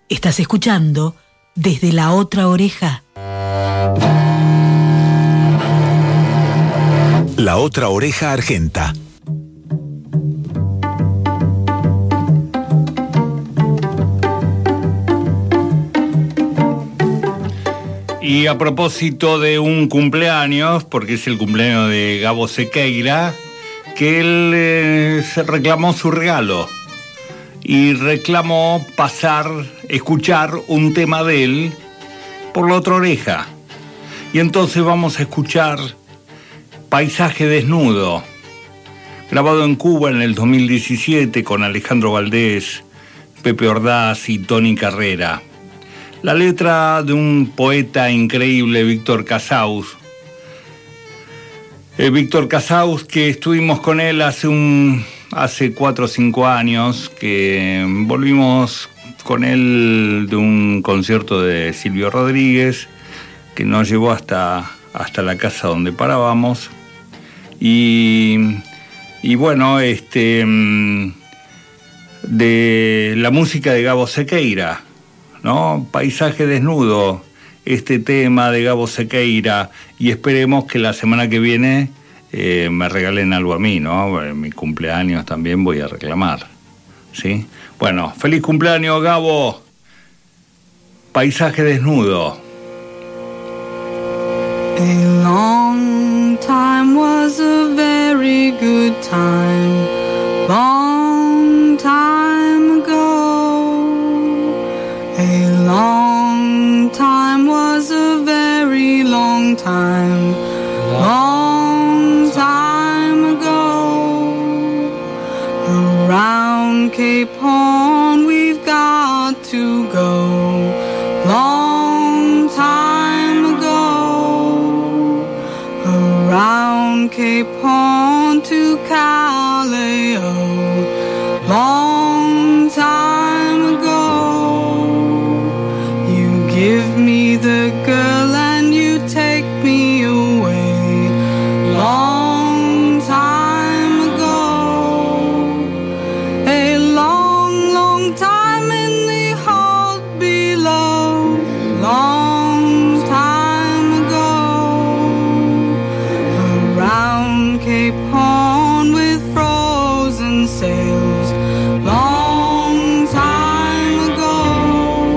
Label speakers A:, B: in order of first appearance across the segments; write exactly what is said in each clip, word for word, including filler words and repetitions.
A: Estás escuchando Desde la Otra Oreja.
B: La Otra Oreja Argenta.
C: Y a propósito de un cumpleaños, porque es el cumpleaños de Gabo Sequeira, que él eh, se reclamó su regalo y reclamó pasar, escuchar un tema de él por la otra oreja. Y entonces vamos a escuchar Paisaje Desnudo, grabado en Cuba en el dos mil diecisiete con Alejandro Valdés, Pepe Ordaz y Tony Carrera. La letra de un poeta increíble, Víctor Casaus. Eh, Víctor Casaus, que estuvimos con él hace un hace cuatro o cinco años, que volvimos con él de un concierto de Silvio Rodríguez, que nos llevó hasta, hasta la casa donde parábamos. Y, y bueno, este de la música de Gabo Sequeira, ¿no? Paisaje Desnudo, este tema de Gabo Sequeira, y esperemos que la semana que viene eh, me regalen algo a mí, ¿no? En mi cumpleaños también voy a reclamar, ¿sí? Bueno, feliz cumpleaños, Gabo. Paisaje Desnudo.
D: A long time was a very good time, long time ago. A long time was a very long time, long time ago. Around Cape Horn we've got to go, long time ago. Around Cape Horn to Callao, long time ago. You give me the girl and you take me away, long time ago. A long, long time in the hold below, long time ago. Around Cape Horn with frozen sails, long time ago.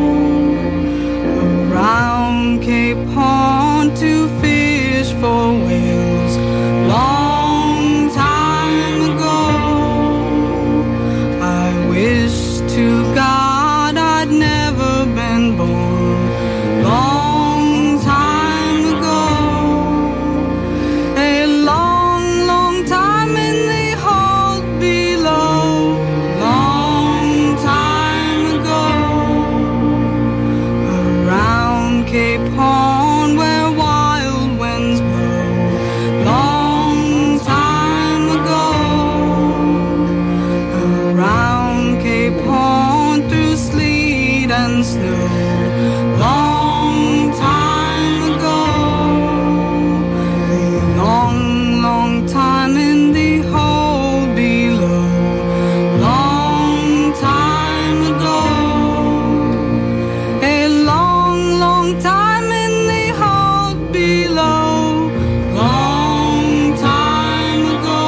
D: Around Cape Horn to fish for whales, long time ago. I wish to God I'd never been born, long time ago. A long, long time in the hold below, long time ago. Around Cape Horn where wild winds blow, long time ago. Around Cape Horn through sleet and snow, long time ago. A long, long time in the hold below, long time ago. A long, long time in the hold below, long time ago.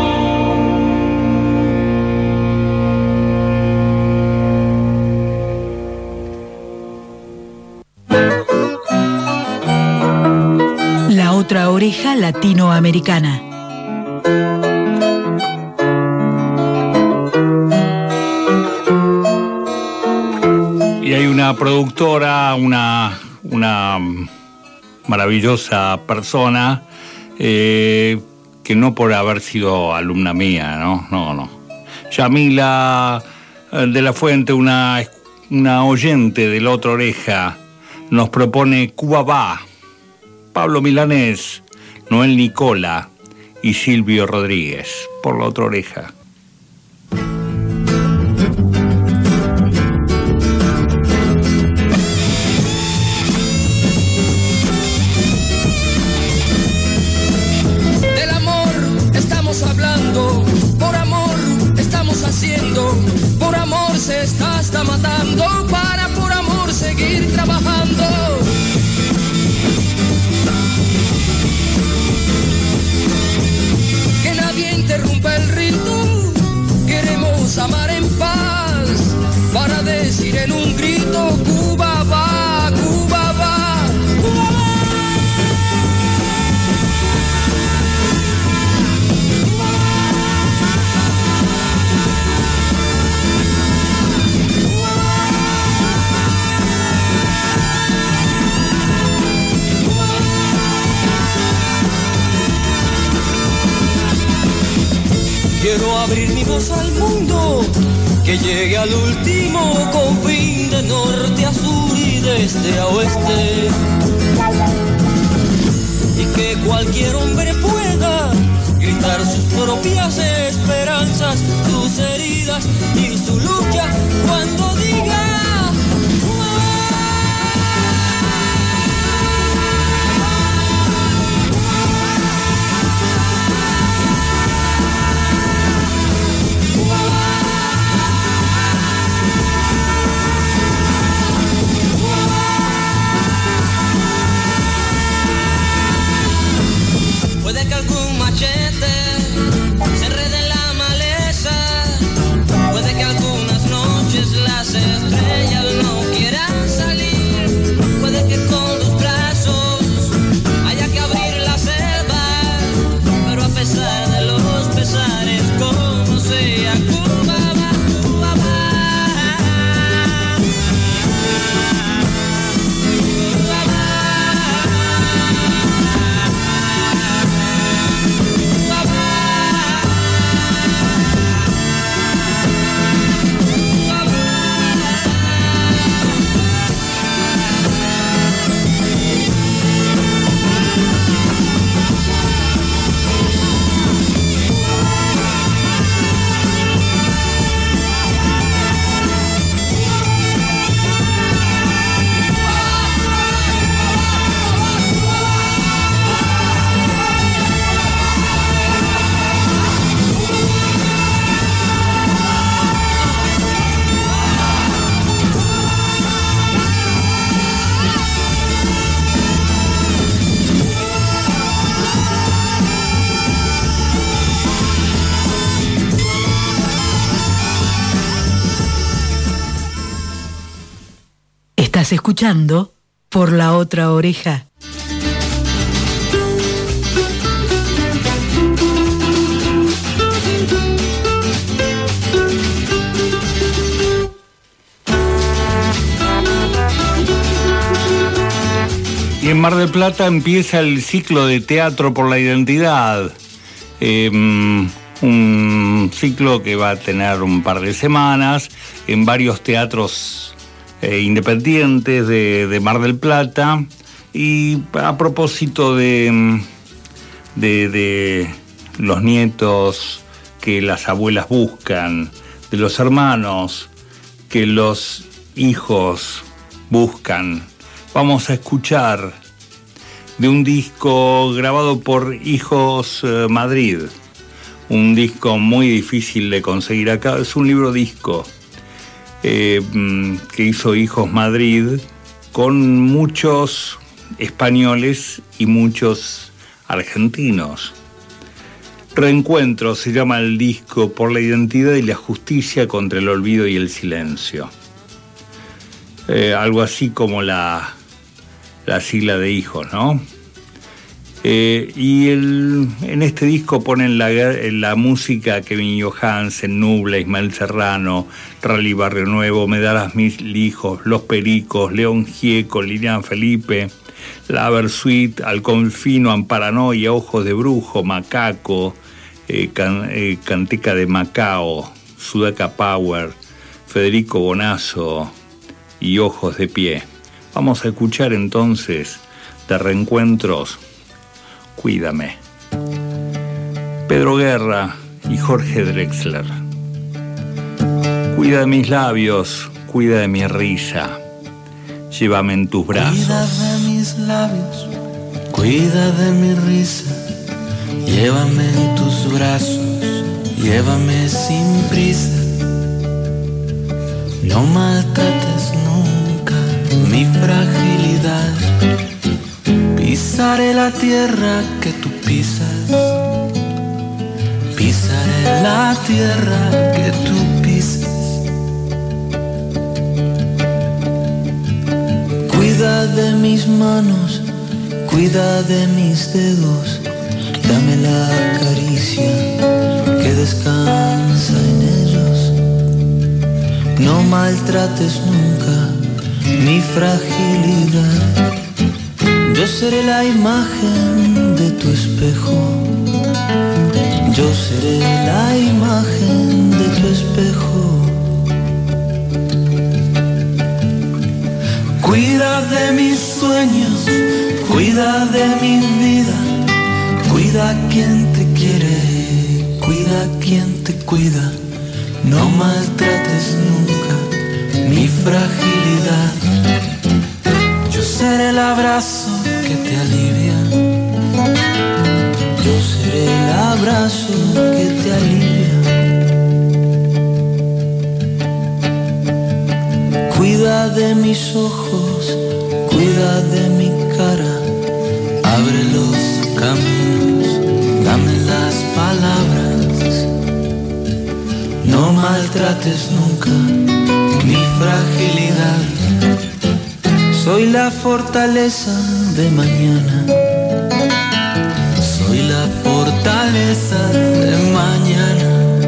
A: La Otra Oreja Latinoamericana.
C: Y hay una productora, una, una maravillosa persona, eh, que no por haber sido alumna mía, no, no, no. Yamila eh, de la Fuente, una, una oyente de La Otra Oreja, nos propone Cuba Va, Pablo Milanés, Noel Nicola y Silvio Rodríguez, por La Otra Oreja.
E: Del amor estamos hablando, por amor estamos haciendo, por amor se está hasta matando, para por amor decir en un grito: Cuba va, Cuba va, Cuba va. Quiero abrir mi voz al mundo, que llegue al último confín, de norte a sur y de este a oeste, y que cualquier hombre pueda gritar sus propias esperanzas, sus heridas y su lucha cuando diga: puede que algún machete se enrede en la maleza, puede que algunas noches las estrellas no quieran salir, puede que con los brazos haya que abrir la selva, pero a pesar de los pesares, como sea, Cuba va, Cuba va.
A: Estás escuchando Por la Otra Oreja.
C: Y en Mar del Plata empieza el ciclo de Teatro por la Identidad. Eh, un ciclo que va a tener un par de semanas en varios teatros Eh, independientes de, de Mar del Plata. Y a propósito de, de, de los nietos que las abuelas buscan, de los hermanos que los hijos buscan, vamos a escuchar de un disco grabado por Hijos eh, Madrid, un disco muy difícil de conseguir acá. Es un libro disco Eh, que hizo Hijos Madrid con muchos españoles y muchos argentinos. Reencuentro se llama el disco, por la identidad y la justicia contra el olvido y el silencio. Eh, algo así como la, la sigla de Hijos, ¿no? Eh, y el, en este disco ponen la, la música Kevin Johansen, Nubla, Ismael Serrano, Rally Barrio Nuevo, Me darás mis hijos, Los Pericos, León Gieco, Lilian Felipe, La Versuit, Alconfino, Amparanoia, Ojos de Brujo, Macaco, eh, can, eh, Canteca de Macao, Sudaca Power, Federico Bonazo y Ojos de Pie. Vamos a escuchar entonces de Reencuentros Cuídame. Pedro Guerra y Jorge Drexler. Cuida de mis labios, cuida de mi risa, llévame en tus brazos.
F: Cuida de mis labios, cuida de mi risa, llévame en tus brazos, llévame sin prisa. No maltrates nunca mi fragilidad. Pisaré la tierra que tú pisas, pisaré la tierra que tú pisas. Cuida de mis manos, cuida de mis dedos, dame la caricia que descansa en ellos. No maltrates nunca mi fragilidad. Yo seré la imagen de tu espejo. Yo seré la imagen de tu espejo. Cuida de mis sueños, cuida de mi vida, cuida a quien te quiere, cuida a quien te cuida. No maltrates nunca mi fragilidad. Yo seré el abrazo que te alivia. Yo seré el abrazo que te alivia. Cuida de mis ojos, cuida de mi cara. Abre los caminos, dame las palabras. No maltrates nunca mi fragilidad. Soy la fortaleza de mañana. Soy la fortaleza de mañana.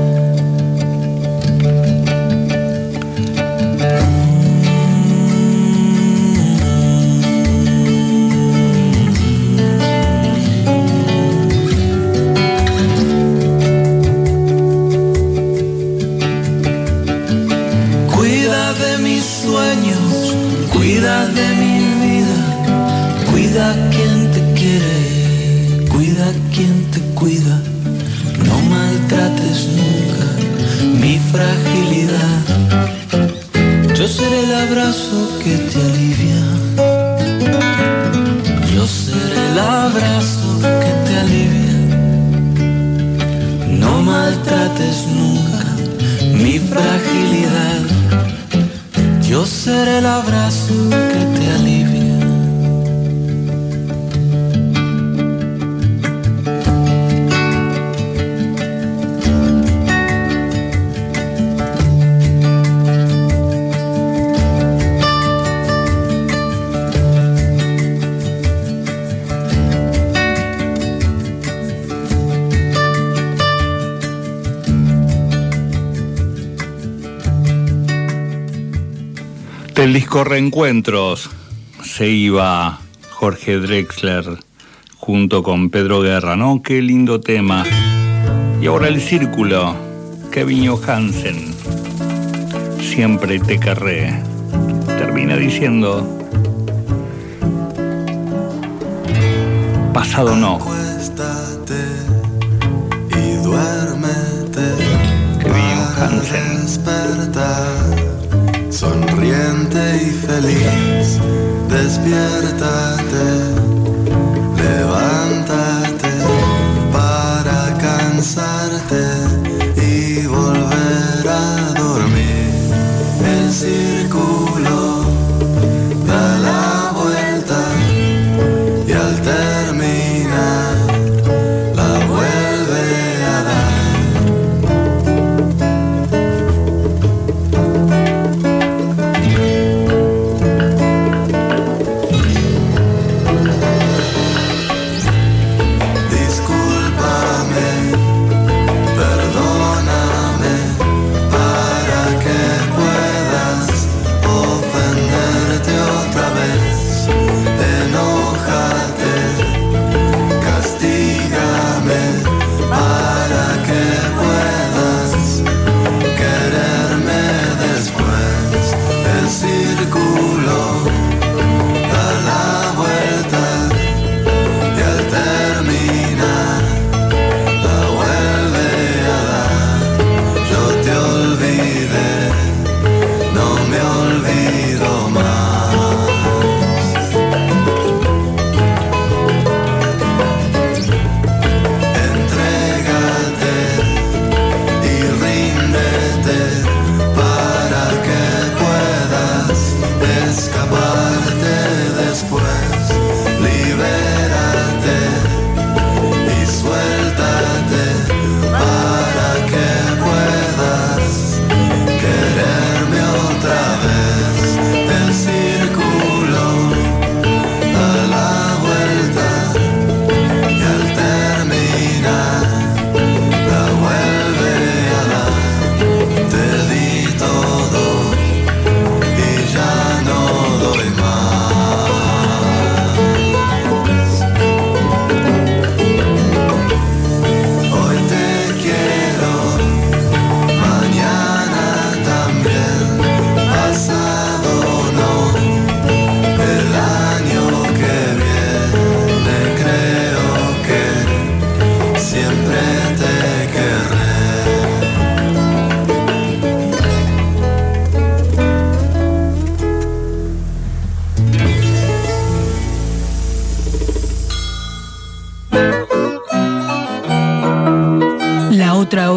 F: Cuida de mis sueños, cuida de mi vida, cuida a quien te quiere, cuida a quien te cuida. No maltrates nunca mi fragilidad. Yo seré el abrazo que te alivia. Yo seré el abrazo que te alivia. No maltrates nunca mi fragilidad. Yo seré el abrazo que te alivia.
C: Del disco Reencuentros se iba Jorge Drexler junto con Pedro Guerra, ¿no? Qué lindo tema. Y ahora El Círculo, Kevin Johansen, Siempre te querré. Termina diciendo, pasado no.
G: Acuéstate y duérmete.
C: Kevin Johansen.
G: Despertar, sonriente y feliz, despiértate, levántate para cansarte y volver a dormir. El círculo da la vuelta y al terminar la vuelve a dar. Discúlpame,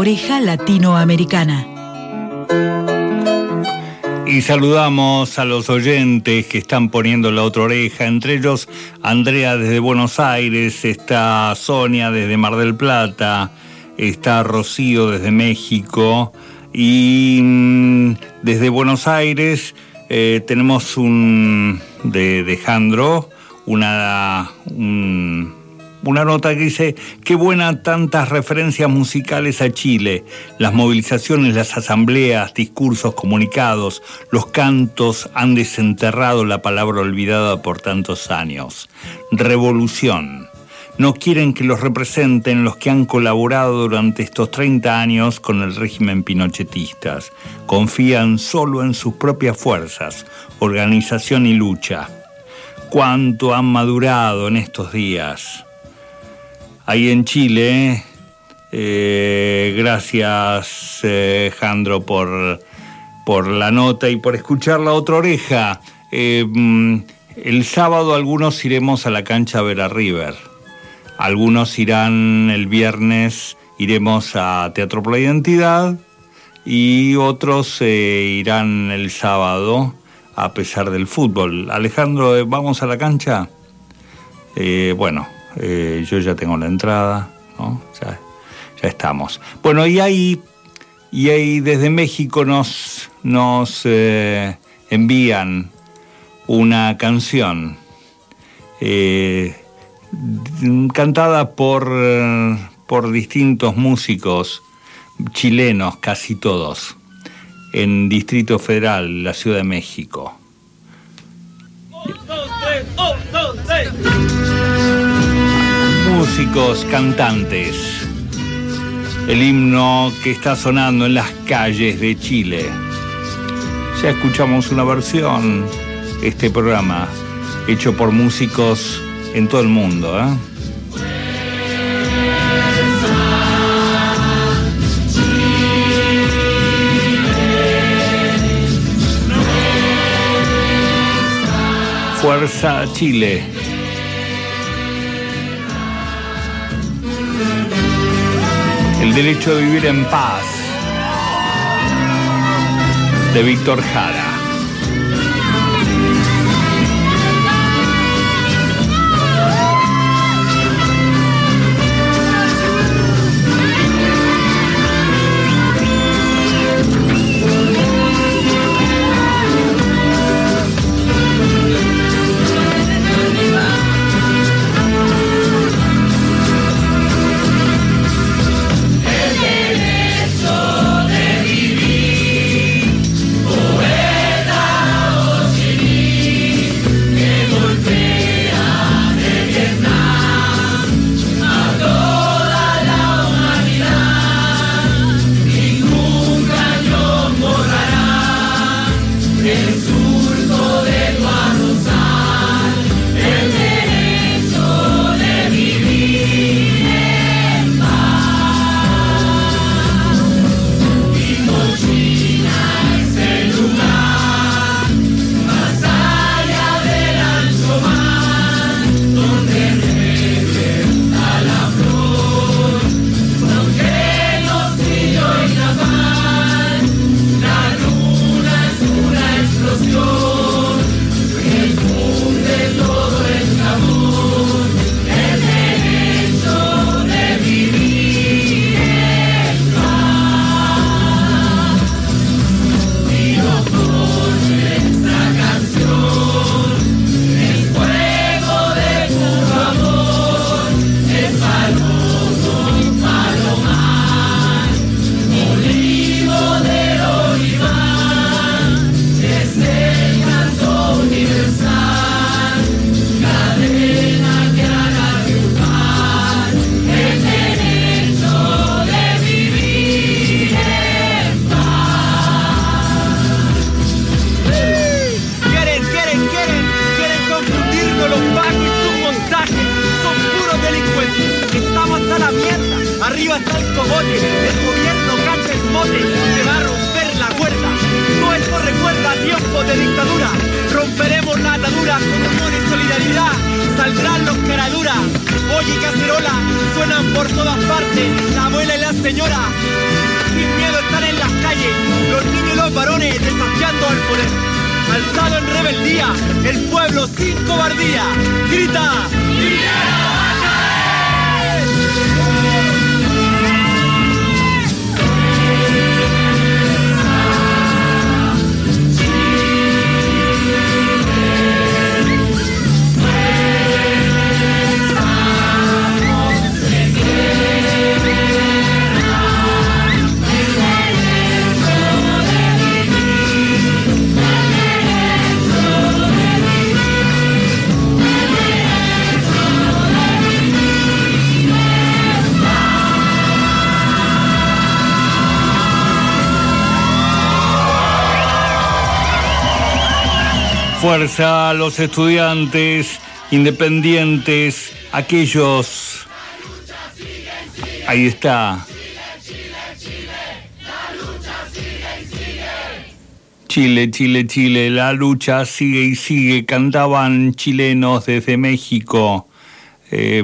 A: oreja latinoamericana.
C: Y saludamos a los oyentes que están poniendo la otra oreja, entre ellos Andrea desde Buenos Aires, está Sonia desde Mar del Plata, está Rocío desde México y mmm, desde Buenos Aires eh, tenemos un de, de Jandro, una, un, una nota que dice: qué buena tantas referencias musicales a Chile, las movilizaciones, las asambleas, discursos, comunicados, los cantos han desenterrado la palabra olvidada por tantos años. Revolución. No quieren que los representen los que han colaborado durante estos treinta años con el régimen pinochetistas. Confían solo en sus propias fuerzas, organización y lucha. Cuánto han madurado en estos días. Ahí en Chile, eh, gracias eh, Jandro por, por la nota y por escuchar la otra oreja. Eh, el sábado algunos iremos a la cancha a ver a River. Algunos irán el viernes, iremos a Teatro por la Identidad y otros eh, irán el sábado a pesar del fútbol. Alejandro, ¿vamos a la cancha? Eh, bueno, eh, yo ya tengo la entrada, ¿no? Ya, ya estamos. Bueno, y ahí, y ahí desde México nos, nos eh, envían una canción eh, cantada por, por distintos músicos chilenos, casi todos, en Distrito Federal, la Ciudad de México.
H: Un, dos, tres, un, dos, tres.
C: Músicos, cantantes. El himno que está sonando en las calles de Chile. Ya escuchamos una versión, este programa, hecho por músicos en todo el mundo, ¿eh? Fuerza Chile. El derecho de vivir en paz, de Víctor Jara.
H: Arriba está el cogote, el gobierno cacha el mote, se va a romper la cuerda. No esto recuerda tiempos de dictadura. Romperemos la atadura con amor y solidaridad. Saldrán los caraduras. olla y cacerola suenan por todas partes. La abuela y la señora sin miedo están en las calles. Los niños y los varones desafiando al poder. Alzado en rebeldía, el pueblo sin cobardía grita: ¡Dinero va a caer!
C: Fuerza a los estudiantes independientes, aquellos... Ahí está. Chile, Chile, Chile, la lucha sigue y sigue, cantaban chilenos desde México. Eh,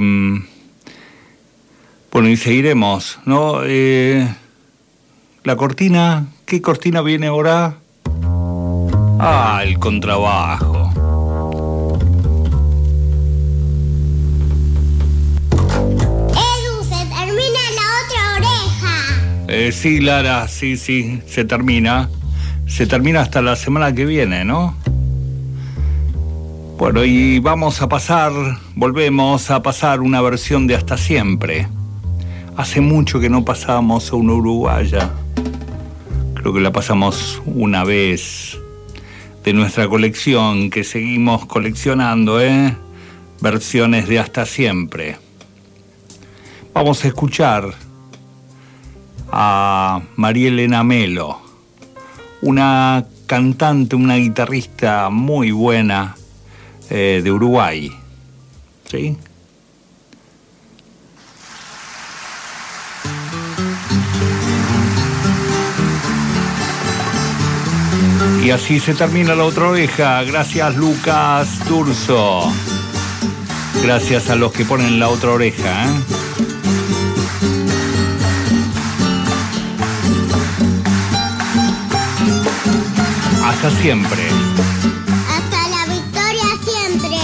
C: bueno, y seguiremos, ¿no? Eh, la cortina, ¿qué cortina viene ahora? Ah, el contrabajo.
I: Edu, se termina la otra oreja.
C: Eh, sí, Lara, sí, sí, se termina. Se termina hasta la semana que viene, ¿no? Bueno, y vamos a pasar, volvemos a pasar una versión de Hasta Siempre. Hace mucho que no pasábamos a una uruguaya. Creo que la pasamos una vez. De nuestra colección, que seguimos coleccionando, ¿eh? Versiones de Hasta Siempre. Vamos a escuchar a María Elena Melo, una cantante, una guitarrista muy buena eh, de Uruguay. ¿Sí? Y así se termina la otra oreja. Gracias, Lucas Durso. Gracias a los que ponen la otra oreja, ¿eh? Hasta siempre.
I: Hasta la victoria siempre.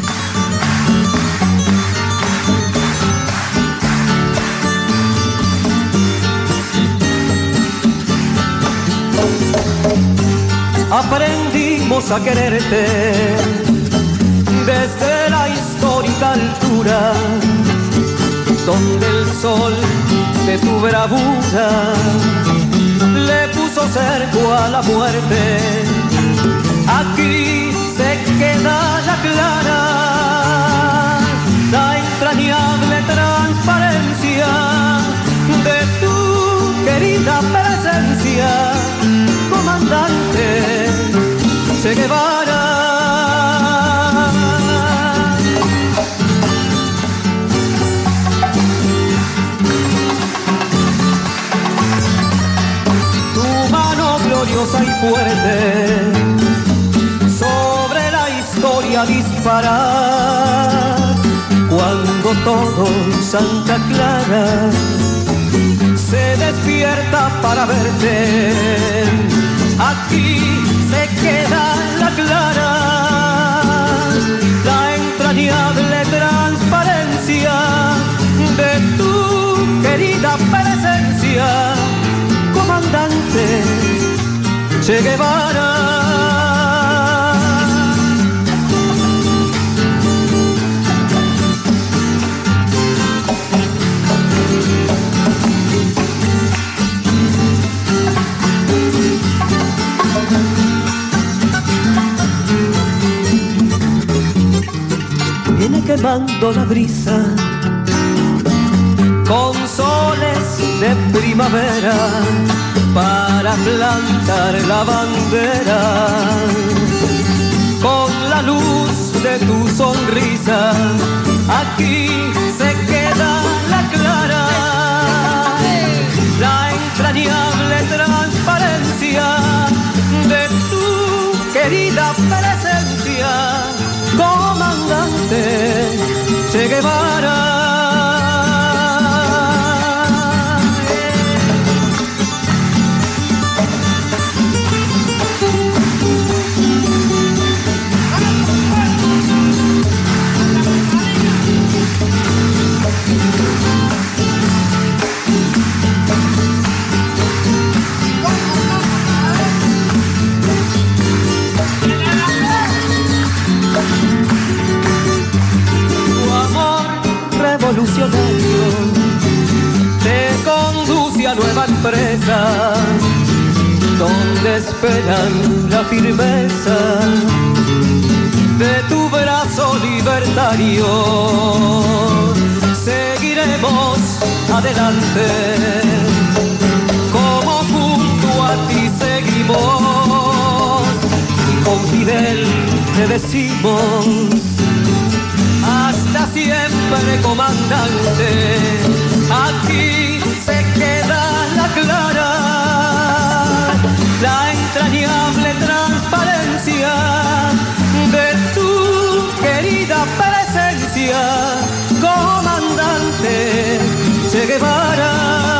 J: Aprendimos a quererte desde la histórica altura, donde el sol de tu bravura le puso cerco a la muerte. Aquí se queda la clara, la entrañable transparencia de tu querida presencia, comandante Che Guevara. Tu mano gloriosa y fuerte sobre la historia disparar, cuando todo Santa Clara se despierta para verte. Aquí se queda la clara, la entrañable transparencia de tu querida presencia, comandante Che Guevara. Viene quemando la brisa con soles de primavera para plantar la bandera, con la luz de tu sonrisa. Aquí se queda la clara, la entrañable transparencia de tu querida presencia, comandante Che Guevara. empresa donde esperan la firmeza de tu brazo libertario. Seguiremos adelante, como junto a ti seguimos, y con Fidel te decimos: hasta siempre, comandante, aquí se queda la clara, la entrañable transparencia de tu querida presencia, comandante Che Guevara.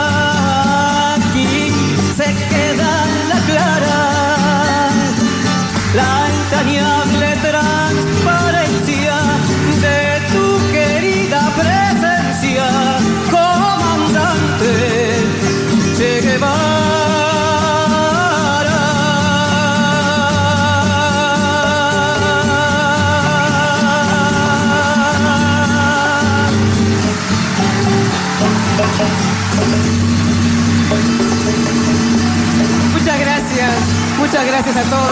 J: Aquí se queda la clara, la entrañable transparencia de tu querida presencia, comandante Che Guevara.
K: Muchas gracias, muchas gracias a todos.